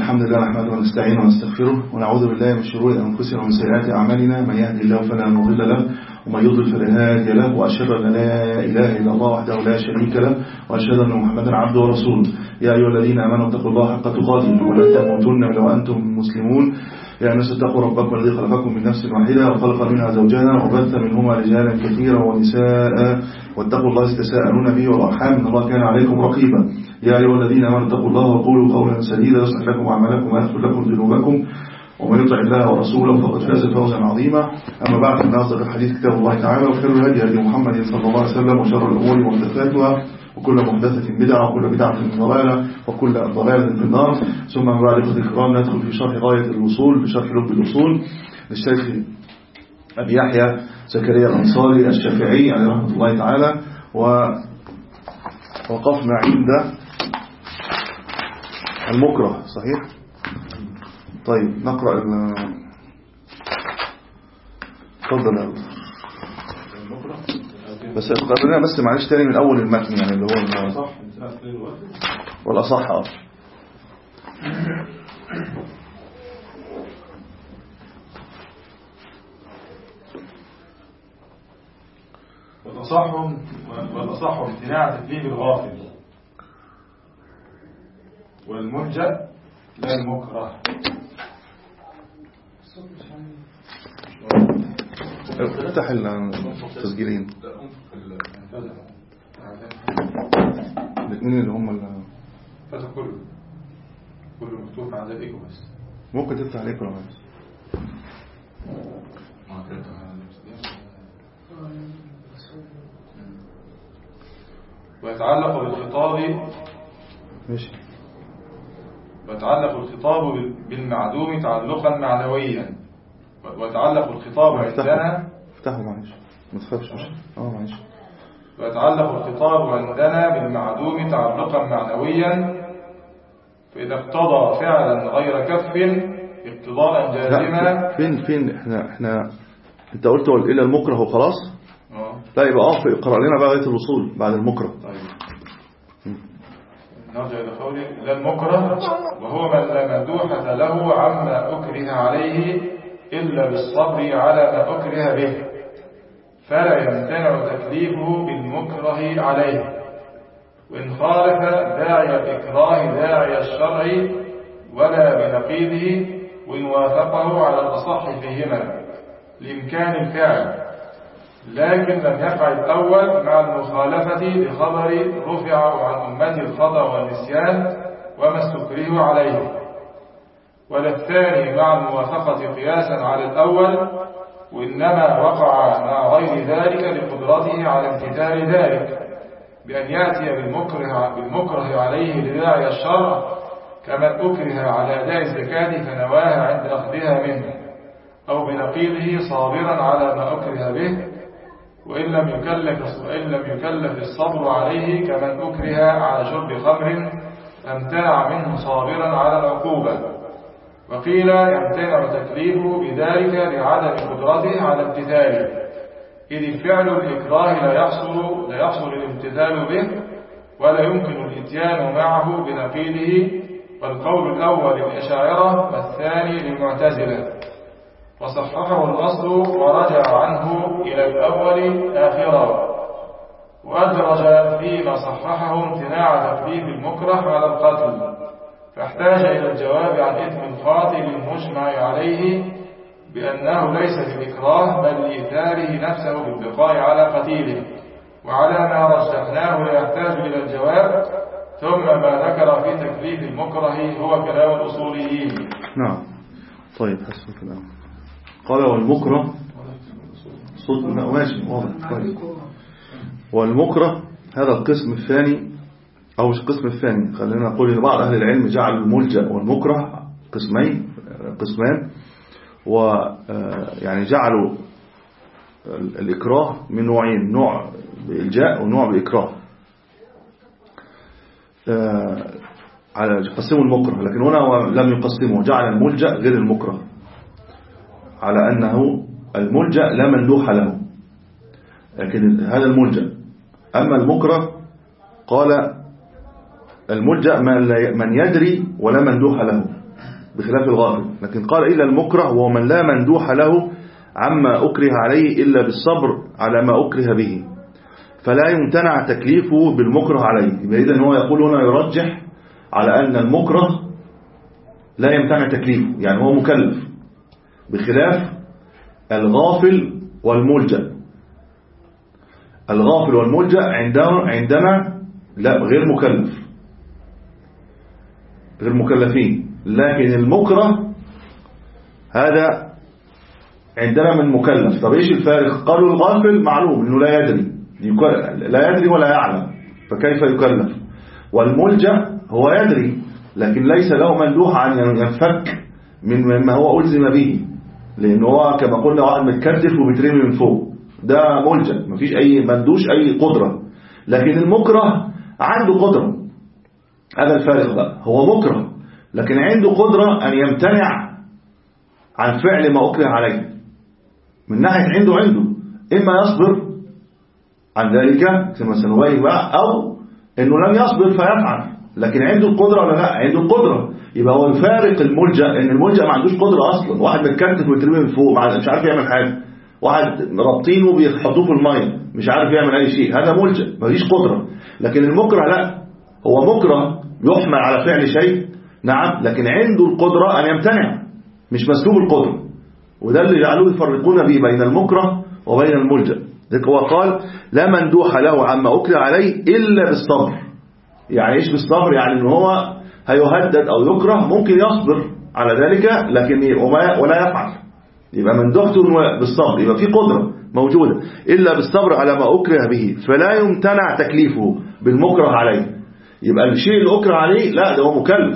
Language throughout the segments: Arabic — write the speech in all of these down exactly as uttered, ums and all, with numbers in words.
الحمد لله نحمده ونستعينه ونستغفره ونعوذ بالله من شرور أنفسنا ومن سيئات أعمالنا. من يهدي الله فلا مضل له ومن يضلل فلا هادي له، وأشهد أن لا إله إلا الله وحده لا شريك له، وأشهد أن محمدا عبده ورسوله. يا أيها الذين آمنوا اتقوا الله حق تقاته ولا تموتن إلا وأنتم مسلمون. يا الناس اتقوا ربكم الذي خلقكم من نفس واحدة وخلق منها زوجها وبث منهما رجالا كثيرا ونساء، واتقوا الله تساءلون به والأرحام إن الله كان عليكم رقيبا. يا أيها الذين آمنوا اتقوا الله وقولوا قولا سديدا يصلح لكم أعمالكم ويغفر لكم ذنوبكم، ومن يطع الله ورسوله فقد فاز فوزا عظيما. أما بعد، فإن أصدق الحديث كتاب الله تعالى، وخير الهدي هدي محمد صلى الله عليه وسلم، وشر الأمور محدثاتها، وكل محدثة بدعة، وكل بدعة ضلالة، وكل ضلالة في النار. ثم بعد إخوة الكرام ندخل في شرح غاية الوصول بشرح لب الأصول للشيخ أبي يحيى زكريا الأنصاري الشافعي عليه رحمة الله تعالى. ووقفنا عند المكره، صحيح؟ طيب نقرأ ال تفضل يا المكره، بس اقرأنا بس معلش تاني من أول المتن، يعني اللي هو والأصح. اه والأصح والأصح امتناع تكليف الغافل، والملجأ لا المكره. افتح التسجيلين الاثنين اللي هم فتح كله كله مفتوح على الايكو، بس ممكن تفتح عليكم لو عايز. ويتعلق بالخطاب ماشي ويتعلق الخطاب بالمعدوم تعلقا معنويا، ويتعلق الخطاب عندنا افتحوا معلش ما تخافش. مش اه معلش ويتعلق الخطاب عندنا بالمعدوم تعلقا معنويا، فإذا اقتضى فعلا غير كف اقتضاء جازما. فين فين احنا احنا انت قلت الى المكره وخلاص. اه لا يبقى اه اقرأ لنا بقى غاية الوصول بعد المكره. طيب نرجع إلى قوله لا المكره، وهو من لا مندوحة له عما أكره عليه إلا بالصبر على ما أكره به، فلا يمتنع تكليفه بالمكره عليه، وإن خالف داعي الإكراه داعي الشرع ولا بنقيضه، وإن وافقه على الأصح فيهما لإمكان الفعل، لكن لم يقع الأول مع المخالفة لخبر رفع عن أمة الخطأ والنسيان وما استكره عليه، ولا الثاني مع الموافقة قياسا على الأول، وإنما وقع مع غير ذلك لقدرته على امتثال ذلك بأن يأتي بالمكره, بالمكره عليه لداعي الشرع، كمن أكره على أداء الزكاة فنواها عند أخذها منه، أو بنقيضه صابرا على ما أكره به، وإن لم يكلف, وإن لم يكلف الصبر عليه كمن أكره على شرب خمر فامتنع منه صابرا على العقوبة. وقيل يمتنع تكليفه بذلك لعدم قدرته على امتثاله، إذ فعل الإكراه لا يحصل, لا يحصل الامتثال به، ولا يمكن الاتيان معه بنقيضه، والقول الأول للأشاعرة والثاني للمعتزلة، وصححه الأصل ورجع عنه إلى الأول آخرا، وأدرج فيما صححه امتناع تكليف المكره على القتل، فاحتاج إلى الجواب عن إثم القاتل المجمع عليه بأنه ليس للإكراه بل لإثاره نفسه بالبقاء على قتيله، وعلى ما رجحناه لا يحتاج إلى الجواب. ثم ما ذكر في تكليف المكره هو كلام الأصوليين. نعم طيب حسن كلام. قال والمكره صوت ماشي واضح كويس. والمكره هذا القسم الثاني، أو مش القسم الثاني، خلينا نقول إن بعض أهل العلم جعل الملجأ والمكره قسمين قسمان، ويعني جعلوا الإكراه من نوعين، نوع بإلجاء ونوع بإكراه، على قسموا المكره، لكن هنا لم يقسموا، جعل الملجأ غير المكره، على أنه الملجأ لا مندوح له، لكن هذا الملجأ. أما المكره قال الملجأ من يدري ولا مندوح له، بخلاف الغافل. لكن قال إلا المكره وهو من لا مندوح له عما أكره عليه إلا بالصبر على ما أكره به، فلا يمتنع تكليفه بالمكره عليه. إذن هو يقول هنا يرجح على أن المكره لا يمتنع تكليفه، يعني هو مكلف، بخلاف الغافل والملجأ. الغافل والملجأ عندنا عندنا لا غير مكلف، غير مكلفين. لكن المكره هذا عندنا من مكلف. طب ايش الفارق؟ قالوا الغافل معلوم انه لا يدري، لا يدري ولا يعلم، فكيف يكلف؟ والملجأ هو يدري لكن ليس له مندوح أن ينفك من مما هو ألزم به، لأنه هو كما قلنا واحد متكتف وبيترمي من فوق، ده ملجأ مفيش أي مندوش أي قدرة. لكن المكره عنده قدرة، هذا الفارق بقى، هو مكره لكن عنده قدرة أن يمتنع عن فعل ما أكره عليه. من ناحية عنده عنده إما يصبر عن ذلك كما سنبين بقى، أو إنه لم يصبر فيفعل، لكن عنده القدرة ولا لا؟ عنده القدرة. يبقى هو يفارق الملجأ، إن الملجأ ما عندوش قدرة أصلا، واحد متكتف ويترمي من فوق مش عارف يعمل حاجة، واحد رابطينه وبيحطوه في المية مش عارف يعمل أي شيء، هذا ملجأ مفيش قدرة. لكن المكره لا، هو مكره يحمل على فعل شيء نعم، لكن عنده القدرة أن يمتنع، مش مسلوب القدرة. وده اللي جعلوه يفرقون به بين المكره وبين الملجأ. ذلك هو قال لا مندوح له عما أكره عليه إلا بالصبر. يعني إيش بالصبر؟ يعني إن هو هيهدد أو يكره ممكن يصبر على ذلك لكن ولا يفعل، يبقى مندوحته بالصبر، يبقى في قدرة موجودة. إلا بالصبر على ما أكره به فلا يمتنع تكليفه بالمكره عليه. يبقى الشيء اللي أكره عليه لا، ده هو مكلف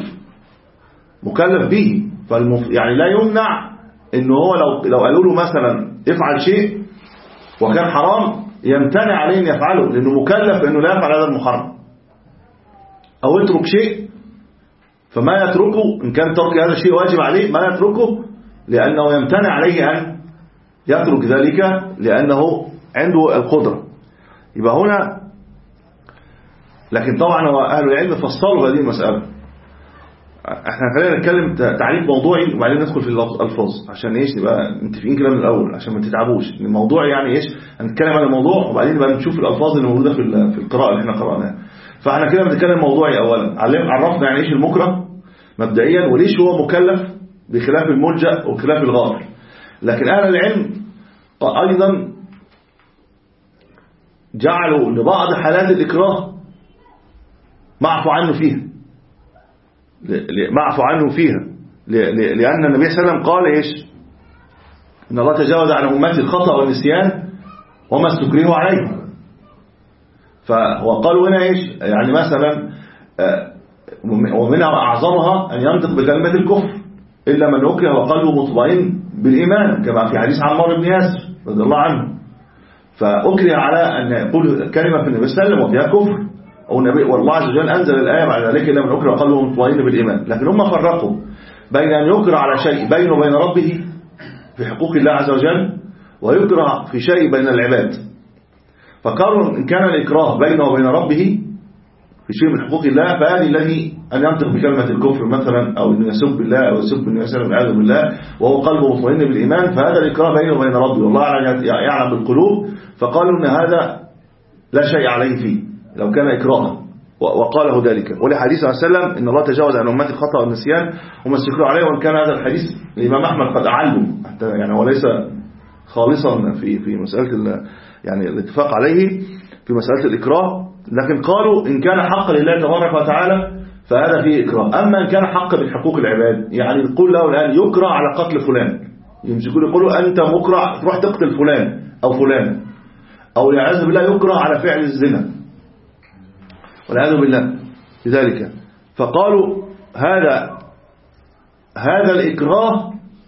مكلف به، فالمف... يعني لا يمنع إنه هو لو لو قالوا له مثلا افعل شيء وكان حرام يمتنع عليه أن يفعله، لأنه مكلف أنه لا يفعل هذا المحرم. أو يترك شيء فما يتركه، إن كان ترك هذا الشيء واجب عليه ما يتركه لأنه يمتنع عليه أن يترك ذلك لأنه عنده القدرة. يبقى هنا لكن طبعا هو أهل العلم فصلوا هذه المسألة. احنا خلينا نتكلم تعريف موضوعي وبعدين ندخل في الألفاظ عشان ايش نبقى متفقين كده من الأول عشان ما تتعبوش. الموضوع يعني ايش؟ هنتكلم عن الموضوع وبعدين نبقى نشوف الألفاظ اللي موجودة في في القراءة اللي احنا قرأناها. فاحنا كده بنتكلم موضوعي أولا، عرفنا يعني ايش المكره مبدئيا وليش هو مكلف بخلاف الملجأ وخلاف الغافل. لكن أهل العلم أيضا جعلوا لبعض حالات الإكراه معفو عنه فيها معفو عنه فيها لأن النبي صلى الله عليه وسلم قال إيش؟ إن الله تجاوز عن أمتي الخطأ والنسيان وما استكرهوا عليه. فقالوا هنا إيش؟ يعني مثلا ومنها أعظمها أن ينطق بكلمة الكفر إلا من أكره وقلبه مطمئن بالإيمان كما في حديث عمار بن ياسر رضي الله عنه. فأكره على أن يقول كلمة في النبي صلى الله عليه وسلم وفيها كفر، أو النبي والله عز وجل أنزل الآية بعد ذلك إلا من أكره وقلبه مطمئن بالإيمان. لكن هم فرقوا بين أن يكره على شيء بينه وبين ربه في حقوق الله عز وجل ويكره في شيء بين العباد. فقالوا إن كان الإكراه بينه وبين ربه في شيء من حقوق الله فهذه الذي أن ينطق بكلمة الكفر مثلا أو أن يسب الله أو يسب النبي صلى الله عليه وسلم بالله وهو قلبه مطمئن بالإيمان، فهذا الإكراه بينه وبين ربه والله يعلم بالقلوب. فقالوا أن هذا لا شيء عليه فيه لو كان إكراها وقاله ذلك. ولحديث عليه السلام إن الله تجاوز عن أمتي الخطأ والنسيان وما استكرهوا عليه. وإن كان هذا الحديث الإمام أحمد قد أعله حتى يعني هو ليس خالصا في في مسألة يعني الاتفاق عليه في مسألة الإكراه، لكن قالوا إن كان حقا لله تبارك وتعالى فهذا فيه إكراه. أما إن كان حقا من حقوق العباد يعني نقول له الآن يكره على قتل فلان، يمسكوا يقولوا أنت مكره تروح تقتل فلان أو فلان، أو والعياذ بالله يكره على فعل الزنا والعياذ بالله لذلك. فقالوا هذا هذا الإكراه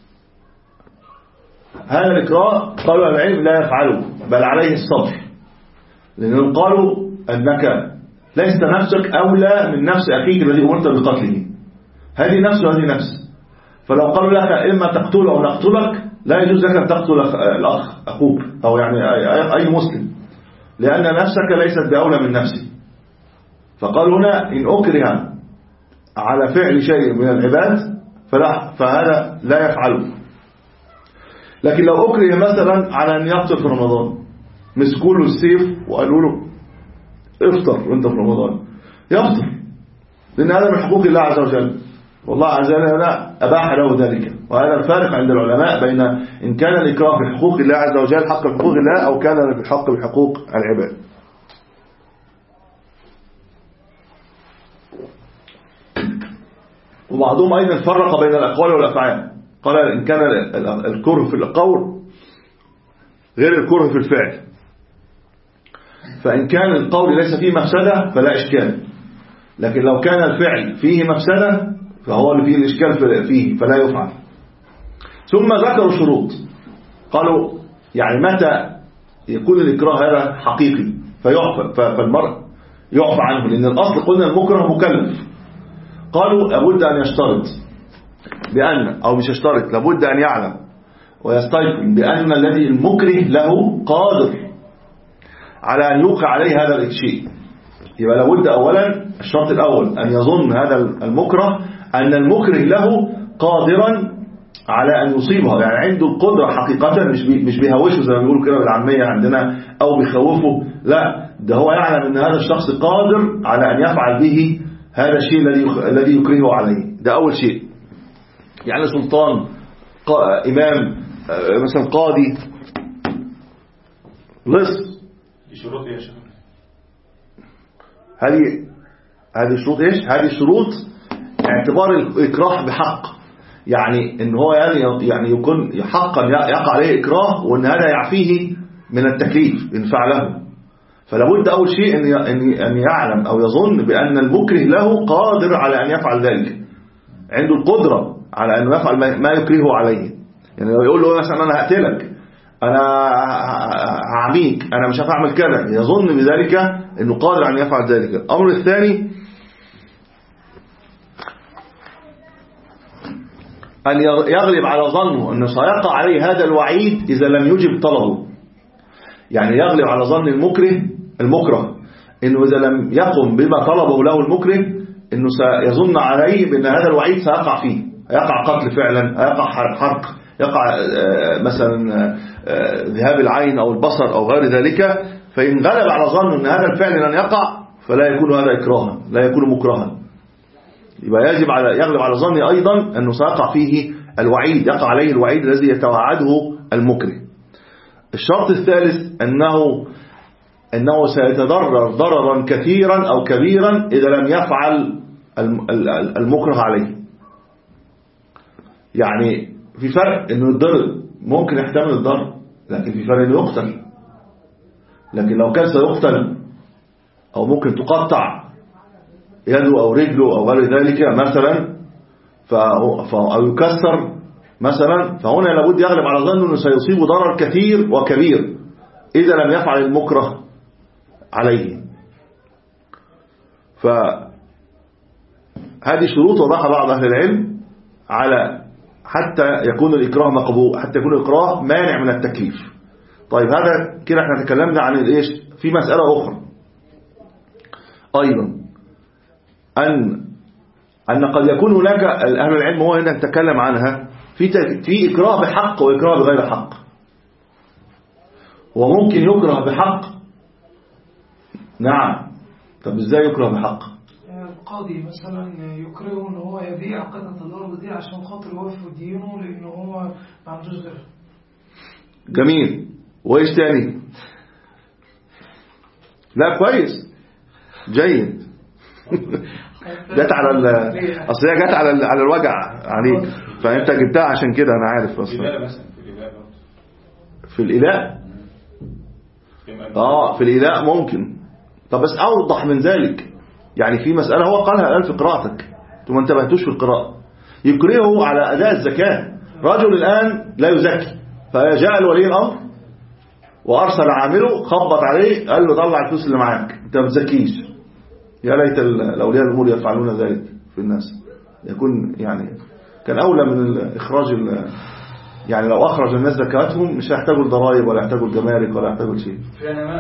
هذا الإكراه قالوا العلم لا يفعله بل عليه الصبر، لأنهم قالوا أنك ليست نفسك أولى من نفس أخيك الذي أمرت بقتله، هذه نفس وهذه نفس. فلو قالوا لك إما تقتله أو نقتلك لا يجوز لك أن تقتل الأخ أخوك أو يعني أي مسلم، لأن نفسك ليست بأولى من نفسي. فقالوا هنا إن أكره على فعل شيء من العباد فلا فهذا لا يفعله. لكن لو أكره مثلا على أن يفطر في رمضان، مسكوا له السيف وقالوا له افطر وانت في رمضان، يفطر، لأن هذا من حقوق الله عز وجل، والله عز وجل أباح له ذلك. وهذا الفارق عند العلماء بين إن كان الإكراه في حقوق الله عز وجل حق حقوق الله، أو كان الحق بحقوق العباد. وبعضهم أيضا فرق بين الأقوال والأفعال، قال إن كان الكره في القول غير الكره في الفعل، فإن كان القول ليس فيه مفسدة فلا إشكال، لكن لو كان الفعل فيه مفسدة فهو اللي فيه الإشكال فيه فلا يفعل. ثم ذكروا شروط، قالوا يعني متى يكون الإكراه هذا حقيقي فيعفى، فالمرء يعفى عنه، لأن الأصل قلنا المكره مكلف. قالوا لابد أن يشترط بأن، أو مش يشترط، لابد أن يعلم ويستيقن بأن الذي المكره له قادر على أن يوقع عليه هذا الشيء. يبقى لابد أولا الشرط الأول أن يظن هذا المكره أن المكره له قادرا على أن يصيبها، يعني عنده القدرة حقيقة، مش مش بيهوشه زي ما بيقولوا كده بالعامية عندنا أو بيخوفه، لا، ده هو يعلم أن هذا الشخص قادر على أن يفعل به هذا الشيء الذي الذي يكرهه عليه. ده أول شيء. يعني سلطان، إمام، مثلا قاضي، لص، شروط ايش؟ هذه هذه شروط ايش؟ هذه شروط اعتبار الإكراه بحق، يعني ان هو يعني يعني يكون حقا يقع عليه إكراه، وان هذا يعفيه من التكليف إن فعله. فلابد أول شيء أن أن يعلم أو يظن بأن المكره له قادر على أن يفعل ذلك، عنده القدرة على أن يفعل ما يكرهه عليه. يعني لو يقول له مثلا أنا هقتلك، أنا هعميك، أنا مش هفعل كذا، يظن بذلك أنه قادر على أن يفعل ذلك. الأمر الثاني أن يغلب على ظنه أنه سيقع عليه هذا الوعيد إذا لم يجب طلبه. يعني يغلب على ظن المكره المكره انه اذا لم يقم بما طلبه له المكره انه سيظن عليه بان هذا الوعيد سيقع فيه، يقع قتل فعلا، يقع حرق، يقع مثلا ذهاب العين او البصر او غير ذلك. فان غلب على ظنه ان هذا الفعل لن يقع فلا يكون هذا اكراها، لا يكون مكرها. يبقى يجب على يغلب على ظنه ايضا انه سيقع فيه الوعيد، يقع عليه الوعيد الذي يتوعده المكره. الشرط الثالث أنه أنه سيتضرر ضررا كثيرا أو كبيرا إذا لم يفعل المكره عليه. يعني في فرق إنه الضرر ممكن يحتمل الضرر، لكن في فرق إنه يقتل. لكن لو كان سيقتل أو ممكن تقطع يده أو رجله أو غير ذلك مثلا، أو يكسر مثلا، فهنا لابد يغلب على ظنه أنه سيصيب ضرر كثير وكبير إذا لم يفعل المكره عليه. فهذه شروط وضعها بعض أهل العلم على حتى يكون الإكراه مقبول، حتى يكون الإكراه مانع من التكليف. طيب هذا كده احنا تكلمنا عن الايش. في مسألة أخرى أيضا، أن أن قد يكون هناك أهل العلم هو هنا نتكلم عنها في في إكراه بحق وإكراه بغير حق. وممكن يكره بحق. نعم. طب ازاي يكره بحق؟ القاضي مثلا يكرهه ان هو يبيع قطعة الأرض دي عشان خاطر يوفي دينه، لأنه هو ما عندوش غيرها. جميل. وايش تاني؟ لا كويس، جيد. جت على ال اصل هي جت على ال... على الوجع عليك، فانت جبتها عشان كده انا عارف اصلا. في الإلاء اه في الإلاء ممكن. طب بس اوضح من ذلك، يعني في مسألة هو قالها الآن في قراءتك انتم ما انتبهتوش في القراءة. يكرهه على أداء الزكاة. رجل الآن لا يزكي، فجاء الولي الأمر وأرسل عامله، خبط عليه قال له طلع الفلوس اللي معاك، انت ما بتزكيش. يا ليت الأولياء الأمور يفعلون ذلك في الناس، يكون يعني كان أولى من إخراج يعني لو أخرج الناس زكاتهم مش هيحتاجوا الضرائب ولا يحتاجوا الجمارك ولا يحتاجوا شيء،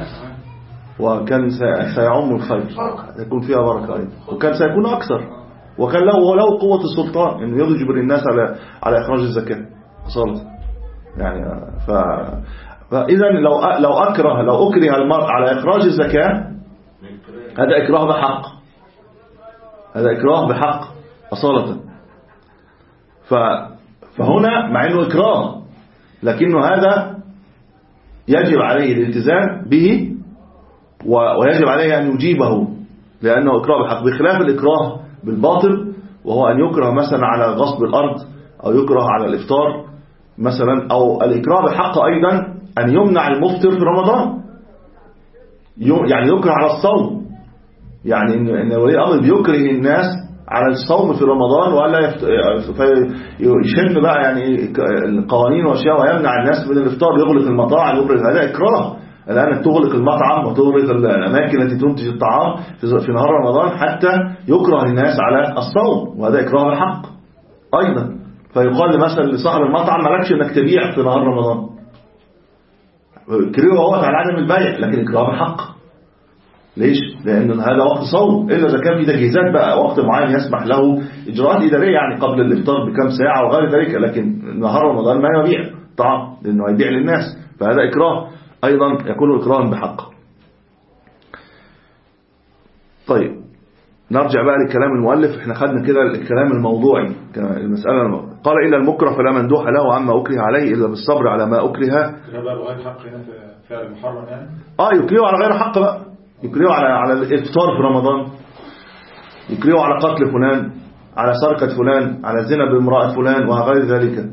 وكان سيعم الخير، يكون فيها بركة أيضا، وكان سيكون أكثر وكان له ولو قوة السلطان انه يجبر الناس على على اخراج الزكاة اصلا يعني. ف فاذا لو لو اكره لو اكره المرء على اخراج الزكاة هذا اكراه بحق، هذا اكراه بحق اصالة. ف فهنا مع انه اكراه لكنه هذا يجب عليه الالتزام به ويجب عليه ان يجيبه لانه اكراه بحق، بخلاف الاكراه بالباطل وهو ان يكره مثلا على غصب الارض او يكره على الافطار مثلا، او الاكراه بحق ايضا ان يمنع المفطر في رمضان، يعني يكره على الصوم، يعني ان ولي الامر بيكره الناس على الصوم في رمضان ولا يشن بقى يعني القوانين واشياء ويمنع الناس من الافطار، يغلق المطاعم يغلق، هذا اكراه الان تغلق المطعم وتغلق الاماكن التي تنتج الطعام في نهار رمضان حتى يكره الناس على الصوم، وهذا اكراه بالحق ايضا. فيقال مثلا لصاحب المطعم مالكش انك تبيع في نهار رمضان، كرهه هو على عدم البيع لكن اكراه بالحق. ليش؟ لأن هذا وقت صوم، إلا إذا كان في تجهيزات بقى وقت معين يسمح له إجراءات إدارية يعني قبل الإفطار بكم ساعة وغير ذلك، لكن نهار رمضان ما يبيع طعام لأنه يبيع للناس، فهذا إكراه أيضا يكون إكراه بحق. طيب نرجع بقى لكلام المؤلف، احنا خدنا كده الكلام الموضوعي المسألة. قال إلا المكره فلا مندوح له عما أكره عليه إلا بالصبر على ما أكره. ده بقى بغير حق هنا في فعل المحرم يعني؟ آه يكرهه على غير حق بقى، يكرهه على على الإفطار في رمضان، يكرهه على قتل فلان، على سرقة فلان، على زنا بامرأة فلان وغير ذلك.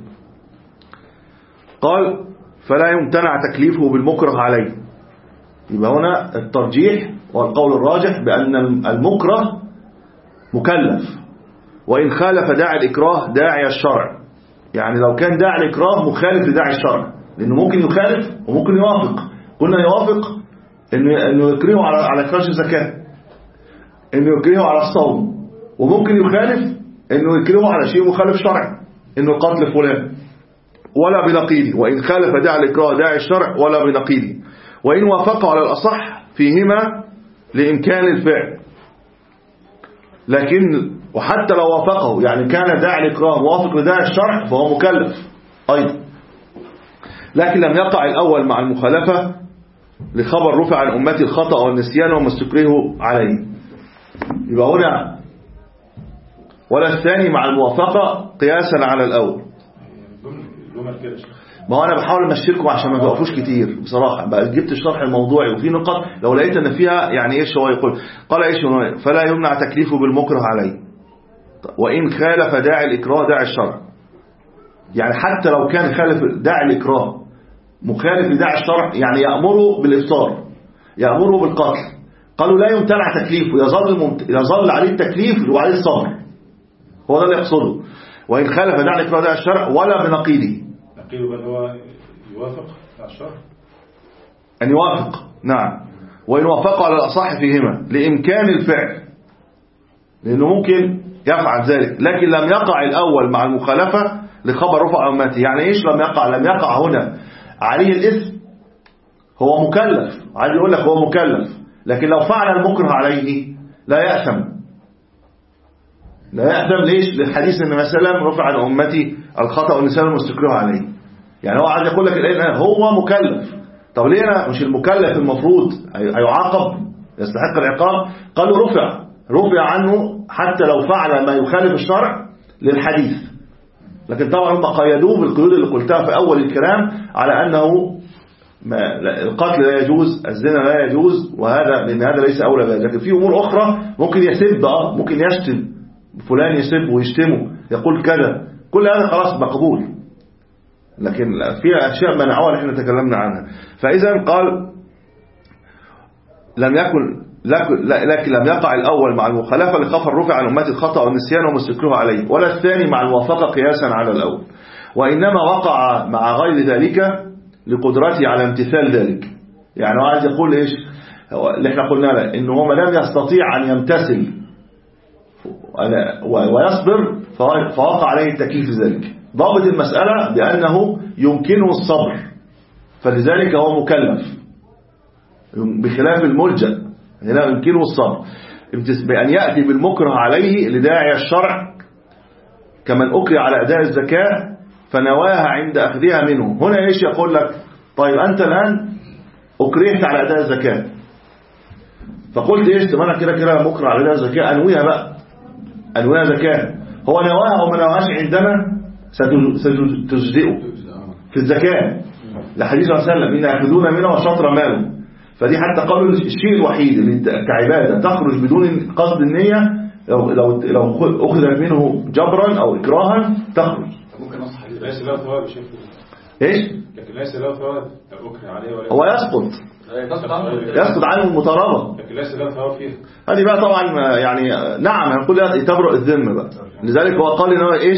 قال فلا يمتنع تكليفه بالمكره عليه. يبقى هنا الترجيح والقول الراجح بأن المكره مكلف، وإن خالف داعي الإكراه داعي الشرع، يعني لو كان داعي الإكراه مخالف لداعي الشرع، لأنه ممكن يخالف وممكن يوافق. قلنا يوافق إنه إنه يكرهه على على إخراج الزكاة، إنه يكرهه على الصوم، وممكن يخالف إنه يكرهه على شيء مخالف شرعي، إنه قتل فلان ولا بنقيضه. وإن خالف داعي الإكراه داعي الشرع ولا بنقيضه، وإن وافقوا على الأصح فيهما لإمكان الفعل. لكن وحتى لو وافقه يعني كان داعي الإكراه موافق لداعي الشرع فهو مكلف أيضا، لكن لم يقع الأول مع المخالفة لخبر رفع عن أمتي الخطأ والنسيان وما استكرهوا عليه. يبقى هنا ولا الثاني مع الموافقة قياسا على الأول. ما هو أنا بحاول أمشيكم عشان ما توقفوش كتير بصراحة، بقى جبت الشرح الموضوعي وفي نقط لو لقيت أن فيها يعني إيش هو يقول. قال إيش هو فلا يمنع تكليفه بالمكره عليه وإن خالف داعي الإكراه داعي الشرع، يعني حتى لو كان خالف داعي الإكراه مخالف لداعي الشرع، يعني يأمره بالإفطار يأمره بالقتل، قالوا لا يمتنع تكليفه، يظل, ممت... يظل عليه التكليف وعليه الصبر، هو ده اللي يقصده. وإن خالف داعي الإكراه داعي الشرع ولا بنقيضه، نقيضه بل هو يوافق داعي الشرع أن يوافق نعم، وإن وافقوا على الأصح فيهما لإمكان الفعل، لأنه ممكن يفعل ذلك، لكن لم يقع الأول مع المخالفة لخبر رفع أمته. يعني إيش لم يقع؟ لم يقع هنا عليه الإثم، هو مكلف، عايز يقول لك هو مكلف، لكن لو فعل المكره عليه لا يأثم، لا يأثم. ليش؟ للحديث ان مثلا رفع عن أمتي الخطأ والنسيان والمستكره عليه، يعني هو عايز يقول لك الآن هو مكلف. طب ليه أنا مش المكلف المفروض هيعاقب يستحق العقاب؟ قالوا رفع رفع عنه حتى لو فعل ما يخالف الشرع للحديث، لكن طبعا هم قيدوه بالقيود اللي قلتها في أول الكلام على أنه ما القتل لا يجوز، الزنا لا يجوز، وهذا لأن هذا ليس أولى بذلك. لكن في أمور أخرى ممكن يسب، اه ممكن يشتم فلان، يسب ويشتمه يقول كذا، كل هذا خلاص مقبول، لكن في أشياء منعوها اللي احنا تكلمنا عنها. فإذا قال لم يكن لكن لم يقع الأول مع المخالفة لخبر رفع عن أمتي الخطأ والنسيان وما استكره عليه، ولا الثاني مع الموافقة قياسا على الأول، وإنما وقع مع غير ذلك لقدرته على امتثال ذلك. يعني هو عايز يقول إيش اللي احنا قلنا له، إنه هو ما لم يستطيع أن يمتثل ويصبر فوقع عليه التكليف ذلك. ضابط المسألة بأنه يمكنه الصبر، فلذلك هو مكلف، بخلاف الملجأ هنا يمكنه الصبر. بأن يأتي بالمكره عليه لداعي الشرع كمن أكره على أداء الزكاة فنواها عند أخذها منه. هنا إيش يقول لك؟ طيب أنت الآن أكرهت على أداء الزكاة، فقلت إيش؟ طب أنا كده كده مكره على أداء الزكاة، أنويها بقى، أنويها زكاة. هو نواها أو ما نواهاش عندنا ستجزئه في الزكاة لحديث صلى الله عليه وسلم إن يأخذون منه وشطر ماله. فدي حتى قالوا الشيء الوحيد اللي كعبادة تخرج بدون قصد النية لو لو لو أخذت منه جبرا أو إكراها تخرج. ممكن نصح ليس له ثواب شيء إيش؟ لكن ليس له ثواب أكره عليه ولا هو يسقط يسقط عنه المطالبة، لكن ليس له ثواب فيه. هذه بقى طبعا يعني نعم هنقول تبرئ الذمة بقى. لذلك هو قال إنه إيش؟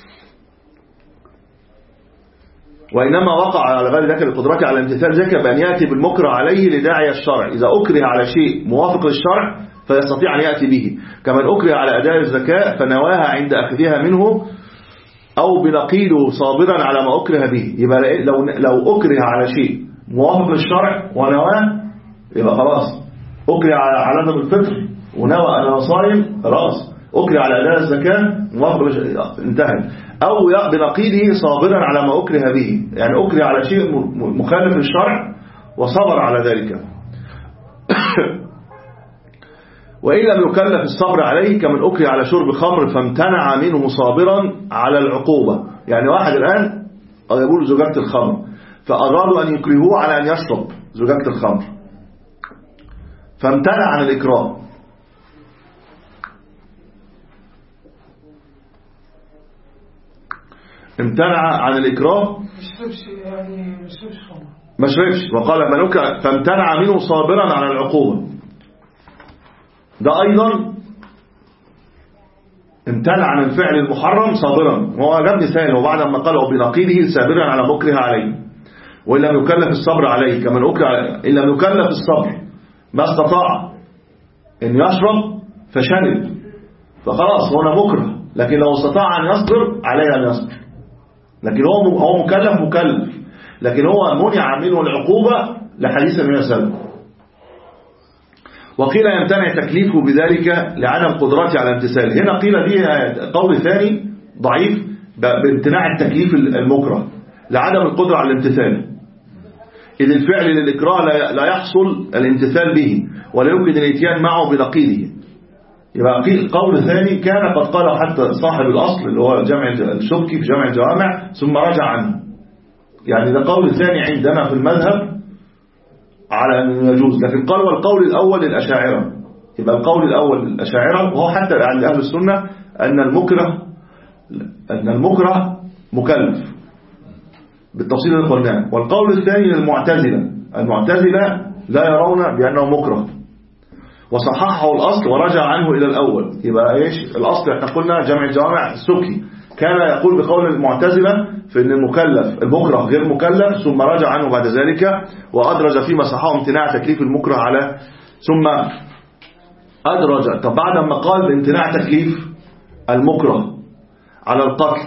وإنما وقع على غير ذلك القدرات على امتثال ذلك بأن يأتي بالمكره عليه لداعي الشرع. إذا أكره على شيء موافق للشرع فيستطيع أن يأتي به، كمن أكره على أداء الزكاة فنواها عند أخذها منه أو بنقيله صابرا على ما أكره به. يبقى لو لو أكره على شيء موافق للشرع ونواه يبقى خلاص أكره على عدم الفطر ونوى أنا صائم خلاص أكره على أداء الزكاة موافق انتهى، أو بنقيله صابرا على ما أكره به، يعني أكره على شيء مخالف للشرع وصبر على ذلك. وإن لم يكلف الصبر عليه كمن أكره على شرب خمر فامتنع منه صابرا على العقوبة. يعني واحد الآن يقول زجاجة الخمر فأرادوا أن يكرهوه على أن يشرب زجاجة الخمر فامتنع عن الإكراه، امتنع عن الإكراه يعني خمر ما شربش وقال من أكره فامتنع منه صابرا على العقوبة. ده أيضا امتنع عن الفعل المحرم صابرا، وهو جاب مثال وبعد ما قال بنقيله صابرا على مكره عليه. وإن لم يكلف الصبر عليه كمن أكره، إن لم يكلف الصبر ما استطاع أن يشرب فشرب فخلاص هنا مكره، لكن لو استطاع أن يصبر عليه أن يصبر، لكن هو هو مكلف مكلف لكن هو منع منه العقوبة لحديث النبي صلى الله عليه وسلم. وقيل يمتنع تكليفه بذلك لعدم قدرته على امتثاله. هنا قيل دي قول ثاني ضعيف بامتناع التكليف المكره لعدم القدرة على الامتثال، إذ الفعل للإكراه لا يحصل الامتثال به ولا يمكن الاتيان معه بنقيضه. يبقى قيل قول ثاني كان قد قال حتى صاحب الأصل اللي هو جمع الشبكي في جمع الجوامع ثم رجع عنه. يعني ده قول ثاني عندنا في المذهب على أن يجوز، لكن قال والقول الأول للأشاعرة. يبقى القول الأول للأشاعرة وهو حتى عند أهل السنة أن المكره أن المكره مكلف بالتفصيل اللي قلناه. والقول الثاني للمعتزلة، المعتزلة لا يرون بأنه مكره وصححه الأصل ورجع عنه إلى الأول. يبقى إيش الأصل؟ احنا قلنا جمع الجوامع السبكي كان يقول بقول المعتزلة في أن المكلف المكره غير مكلف ثم رجع عنه بعد ذلك وأدرج فيما صححه امتناع تكليف المكره على ثم أدرج. طب بعد ما قال بامتناع تكليف المكره على القتل،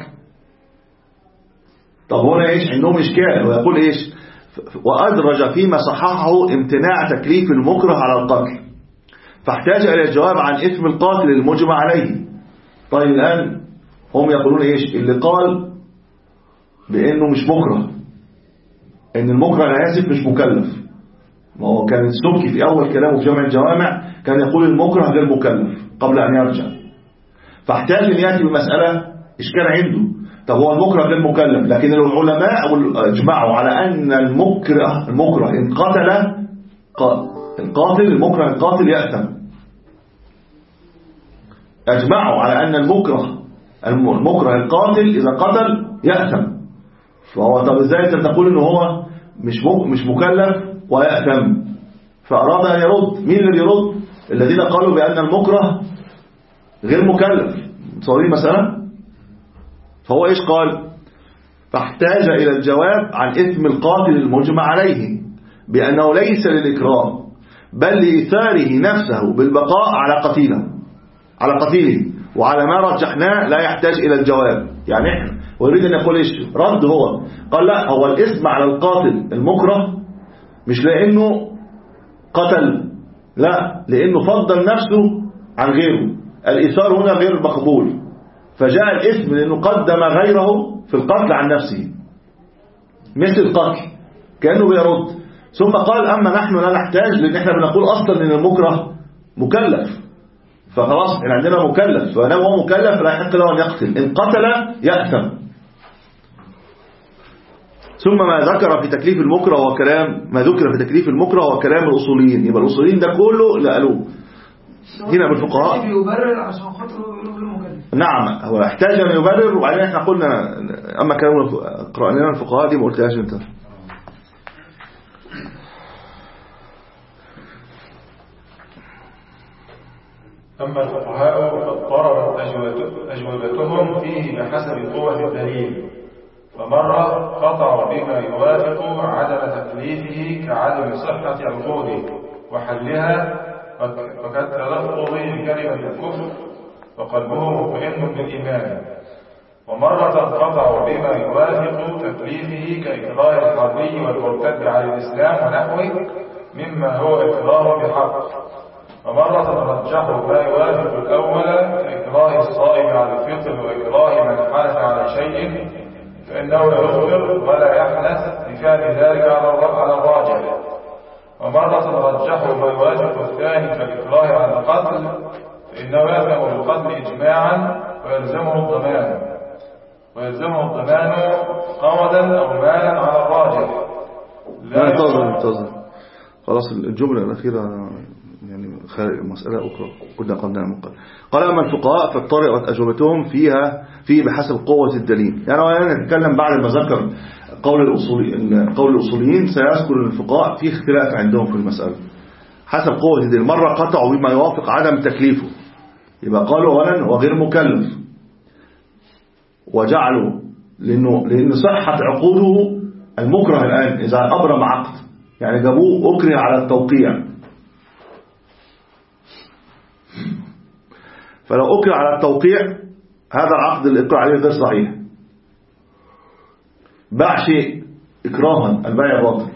طب هنا إيش عندهم إشكال ويقول إيش وأدرج فيما صححه امتناع تكليف المكره على القتل فاحتاج إلى الجواب عن إثم القاتل المجمع عليه. طيب الآن هم يقولون إيش اللي قال بأنه مش مكره إن المكره أنا آسف مش مكلف. ما هو كان السبكي في أول كلامه في جمع الجوامع كان يقول المكره غير مكلف قبل أن يرجع، فاحتاج أن يأتي بمسألة إشكال عنده. طب هو المكره غير مكلف لكن العلماء اجمعوا على أن المكره المكره إن قتل القاتل المكره القاتل يأثم. اجمعوا على أن المكره المكره القاتل إذا قتل يأثم. فهو طب ازاي انت تقول انه هو مش مش مكلف ويأثم؟ فأراد أن يرد. مين اللي يرد؟ الذين قالوا بأن المكره غير مكلف تصورين مثلا. فهو ايش قال؟ فاحتاج إلى الجواب عن إثم القاتل المجمع عليه بأنه ليس للإكراه بل لإثاره نفسه بالبقاء على قتيله على قتيله وعلى ما رجحناه لا يحتاج إلى الجواب. يعني احنا ويريد أن يقول إيش رد هو قال لا هو الإثم على القاتل المكره مش لأنه قتل، لا لأنه فضل نفسه عن غيره. الإيثار هنا غير مقبول، فجاء الإثم لأنه قدم غيره في القتل عن نفسه مثل القتل كأنه بيرد، ثم قال أما نحن لا نحتاج، لأن احنا بنقول أصلا أن المكره مكلف، فخلاص احنا عندنا مكلف، فلو هو مكلف لا يحق له أن يقتل، إن قتل يأثم. ثم ما ذكر في تكليف المكره هو كلام ما ذكر في تكليف المكره هو كلام الأصوليين، يبقى الأصوليين ده كله اللي قالوه هنا بالفقهاء يبرر عشان خاطر المكلف. نعم هو يحتاج أن يبرر، وبعدين احنا قلنا أما كلام قرأنا الفقهاء دي ما قلتهاش انت. أما الفقهاء فاضطربت أجوبتهم فيه بحسب قوة الدليل، فمرة قطعوا بما يوافق عدم تكليفه كعدم صحة عقوده وحلها، وكالتلفظ بكلمة الكفر وقلبه مطمئن بالإيمان. ومرة قطعوا بما يوافق تكليفه كإكراه الحربي والمرتد على الإسلام ونحوه مما هو إكراه بحق. ومرة رجحوا ما يوافق الأول كإكراه الصائم على الفطر وإكراه من حلف على شيء فإنه يغفر ولا يحنث لفعل ذلك على الراجح. ومرة رجحوا ما يوافق الثاني كالإكراه على القتل فإنه يأثم بالقتل إجماعا ويلزمه الضمان ويلزمه الضمان قودا أو مالا على الراجح. لا انتظر انتظر خلاص الجملة الأخيرة يعني خارج مسألة أخرى كنا قبلها من قبل. قال أما الفقهاء فاضطربت أجوبتهم فيها فيه بحسب قوة الدليل. يعني أنا نتكلم بعد ما ذكر قول الأصولي قول الأصوليين سيذكر الفقهاء في اختلاف عندهم في المسألة حسب قوة الدليل. مرة قطعوا بما يوافق عدم تكليفه، يبقى قالوا أولا هو غير مكلف، وجعلوا لأنه لأن صحة عقوده المكره الآن إذا أبرم عقد، يعني جابوه أكره على التوقيع، فلو أكره على التوقيع هذا العقد الإقرار عليه غير صحيح. باع شيء إكراها البيع باطل،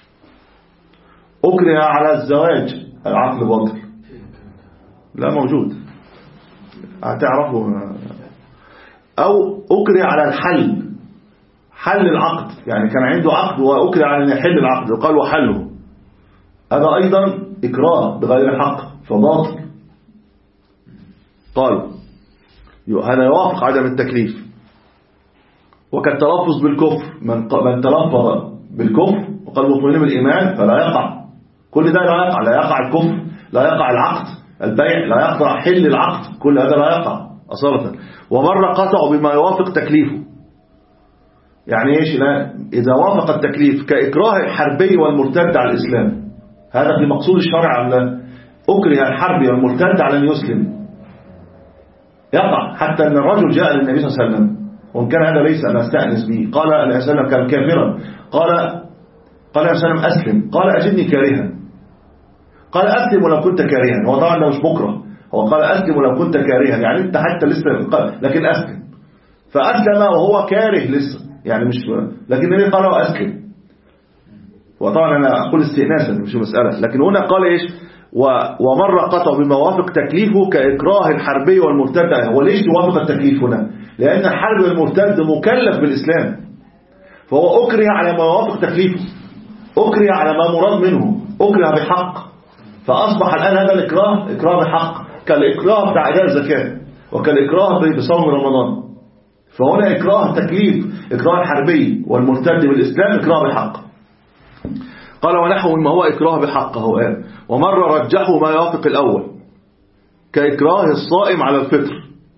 أكره على الزواج العقد باطل، لا موجود هتعرفوا. أو أكره على الحل، حل العقد، يعني كان عنده عقد وأكره على أن يحل العقد وقال وحله، هذا أيضا إكراه بغير حق فباطل. قالوا هذا يوافق عدم التكليف. وكالتلفظ بالكفر، من من تلفظ بالكفر وقال مطمئن بالإيمان فلا يقع، كل ده لا يقع، لا يقع الكفر، لا يقع العقد البيع، لا يقع حل العقد، كل هذا لا يقع أصالة. ومرة قطعوا بما يوافق تكليفه، يعني إيش؟ لا إذا وافق التكليف كإكراه الحربي والمرتد على الإسلام، هذا في مقصود الشرع، لا أكره الحربي والمرتد على أن يسلم يقع. حتى أن الرجل جاء للنبي صلى الله عليه وسلم وإن كان هذا ليس أنا أستأنس به، قال النبي صلى الله عليه وسلم كان كافرا، قال قال النبي صلى الله عليه وسلم أسلم، قال أجدني كارها، قال أسلم ولو كنت كارها. هو طبعا ده مش بكرة، هو قال أسلم ولو كنت كارها، يعني أنت حتى لسه لكن أسلم، فأسلم وهو كاره لسه، يعني مش، لكن النبي قال أسلم. وطبعا أنا أقول استئناسا مش مسألة، لكن هنا قال إيش؟ ومرة قطع بما وافق تكليفه كإكراه الحربي والمرتد. هو ليش يوافق التكليف هنا؟ لأن الحرب والمرتد مكلف بالإسلام، فهو أكره على ما يوافق تكليفه، أكره على ما مراد منه، أكره بحق، فأصبح الآن هذا الإكراه إكراه بحق، كالإكراه بتاع أداء الزكاة وكالإكراه بصوم رمضان. فهنا إكراه تكليف، إكراه الحربي والمرتد بالإسلام إكراه بحق. قال ونحو ما هو إكراه بحق هو قال. ومرة رجحوا ما يوافق الأول كإكراه الصائم على الفطر،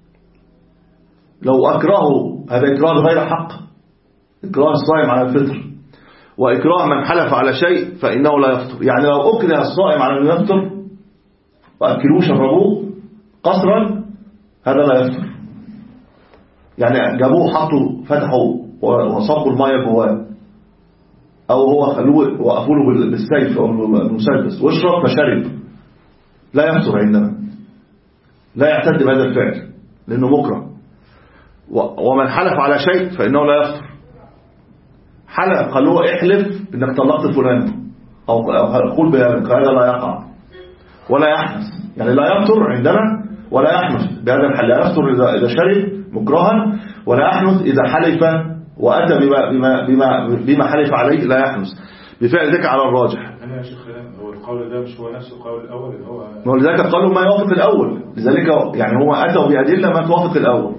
لو أكرهه هذا إكراه غير حق، إكراه الصائم على الفطر. وإكراه من حلف على شيء فإنه لا يفطر، يعني لو أكره الصائم على أنه يفطر وأكلوه شربوه قصرا هذا لا يفطر، يعني جابوه حطوا فتحوا وصبوا الماء جواه، أو هو خلوه وقفوا له بالسيف أو المسدس واشرب فشرب، لا يفطر عندنا، لا يعتد بهذا الفعل لأنه مكره. ومن حلف على شيء فإنه لا يفطر، حلف قالوا احلف إنك طلقت فلان أو قول بهذا لا يقع. ولا يحنث، يعني لا يفطر عندنا ولا يحنث بهذا الحل، لا يفطر إذا إذا شرب مكرها، ولا يحنث إذا حلف وأتى بما بما بما بما حلف عليه لا يحنث بفعل ذلك على الراجح. أنا يا شيخ هو القول ده مش هو نفس القول الأول اللي هو ولذلك قالوا ما يوافق الأول، لذلك يعني هو أتوا بأدلة ما توافق الأول.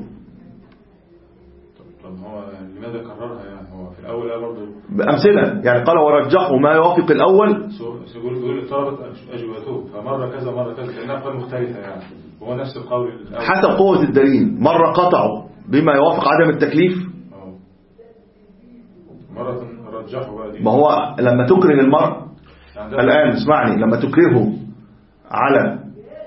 طب هو لماذا كررها يعني؟ هو في الأول برضه بأمثلة يعني قال ورجحوا ما يوافق الأول، سيقول يقول اضطربت أجوبته فمرة كذا مرة كذا لأنها قول مختلفة يعني، هو نفس القول الأول حسب قوة الدليل. مرة قطعوا بما يوافق عدم التكليف، مرة رجحوا بقى دي. ما هو لما تكره المرء الآن اسمعني، لما تكرهه على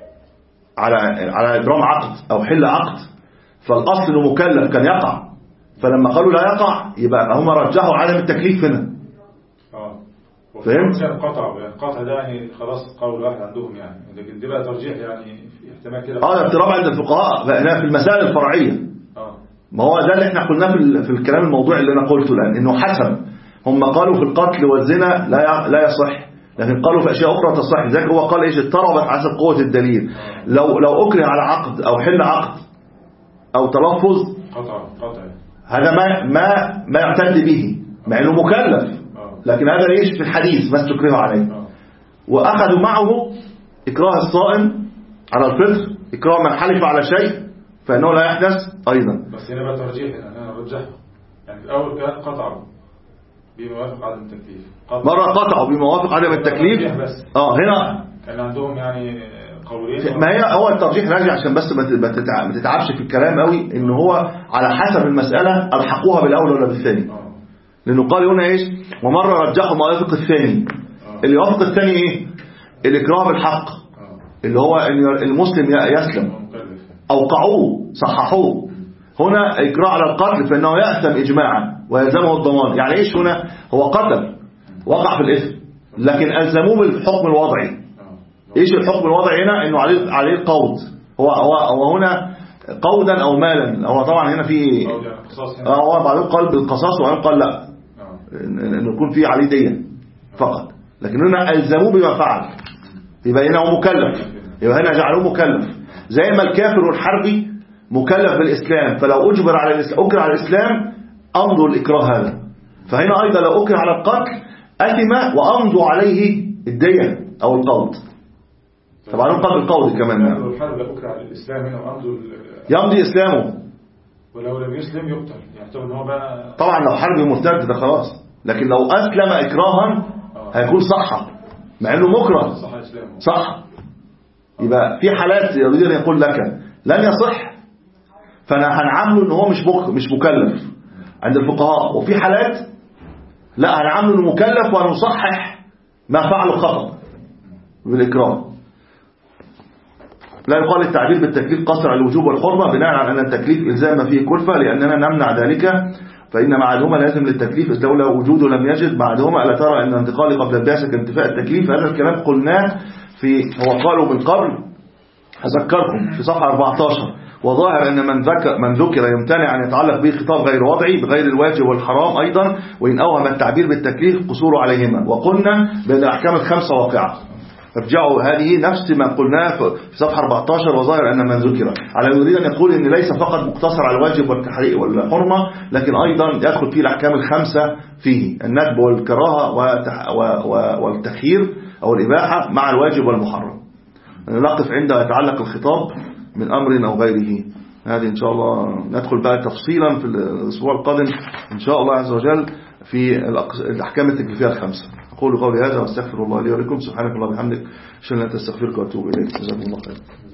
على على إبرام عقد أو حل عقد فالأصل إنه مكلف كان يقع، فلما قالوا لا يقع يبقى هم رجحوا عدم التكليف هنا. اه فهمت؟ يعني قطع يعني القطع ده يعني خلاص قول واحد عندهم يعني، لكن دي بقى ترجيح يعني احتمال كده. اه الاضطراب عند الفقهاء هنا في المسائل الفرعية. اه ما هو ده اللي احنا قلناه في في الكلام الموضوعي اللي انا قلته الآن، انه حسب هم قالوا في القتل والزنا لا لا يصح، لكن قالوا في اشياء اخرى تصح. لذلك هو قال ايش اضطربت حسب قوة الدليل. لو لو اكره على عقد او حل عقد او تلفظ قطع قطع هذا ما ما ما يعتد به مع انه مكلف، لكن هذا ليش في الحديث ما استكره عليه. واخذوا معه اكراه الصائم على الفطر، اكراه من حلف على شيء فانه لا يحدث ايضا. بس هنا بقى ترجيح، انا رجحه يعني الاول كان قطعوا بما يوافق عدم التكليف، مرة قطعوا بما يوافق عدم التكليف. اه هنا كان عندهم يعني قولين. ما هي هو الترجيح راجع عشان بس ما تتعبش في الكلام قوي، ان هو على حسب المسألة الحقوها بالاول ولا بالثاني. اه لانه قال هنا ايش ومرة رجحوا ما يوافق الثاني. اه اللي يوافق الثاني ايه؟ الاكراه بالحق، اه اللي هو ان المسلم يسلم، اوقعوه صححوه. هنا اكراه على القتل فانه يأثم اجماعا ويلزمه الضمان. يعني ايش هنا؟ هو قتل وقع في الاثم لكن الزموه بالحكم الوضعي. ايش الحكم الوضعي هنا؟ انه عليه عليه القود. هو هو هو هنا قودا او مالا. هو طبعا هنا في اه هو بعضهم قال بالقصاص وبعضهم قال لا انه يكون في عليه دية فقط، لكن هنا الزموه بما فعل يبقى هنا هو مكلف، يبقى هنا جعلوه مكلف. زي ما الكافر والحربي مكلف بالاسلام، فلو اجبر على الاسلام اكره على الاسلام امضوا الاكراه هذا. فهنا ايضا لو اكره على القتل اثم وامضوا عليه الدية او القود. طبعا قبل القول كمان لو الحرب لو اكره على الاسلام هنا وامضوا يمضي اسلامه، ولو لم يسلم يقتل يعتبر ان هو بقى. طبعا لو حرب مرتد ده خلاص، لكن لو اسلم اكراها هيكون صح مع انه مكره صح اسلامه صح. يبقى في حالات يريد ان يقول لك لن يصح فانا هنعامله ان هو مش مش مكلف عند الفقهاء، وفي حالات لا هنعامله انه مكلف ونصحح ما فعله خطأ بالاكراه. لا يقال التعبير بالتكليف قصر على الوجوب والحرمة بناء على أن التكليف إلزام ما فيه كلفة، لأننا نمنع ذلك فإن معهما لازم للتكليف إذ لولا وجوده لم يجد معهما. ألا ترى أن انتقال قبل البعثة كانتفاء التكليف؟ هذا الكلام قلناه في هو قالوا من قبل أذكركم في صفحة أربعة عشر. وظاهر أن من ذكر, من ذكر يمتنع أن يتعلق به خطاب غير وضعي بغير الواجب والحرام أيضا، وإن أوهم التعبير بالتكليف قصور عليهما. وقلنا بأن الأحكام الخمسة واقعة، ارجعوا هذه نفس ما قلناه في صفحة أربعة عشر. وظاهر أن من ذكر على يريد أن يقول أن ليس فقط مقتصر على الواجب والتحريق والحرمة، لكن أيضا يدخل فيه الأحكام الخمسة فيه الندب والكراهة والتخيير أو الإباحة مع الواجب والمحرم. نقف عندما يتعلق الخطاب من أمر أو غيره. هذه إن شاء الله ندخل بقى تفصيلا في الأسبوع القادم إن شاء الله عز وجل في الأحكام التكليفية الخمسة. أقول قولي هذا واستغفر الله لي ولكم. سبحانك اللهم وبحمدك أشهد أن لا إله إلا أنت أستغفرك وأتوب إليك. جزاكم الله خير.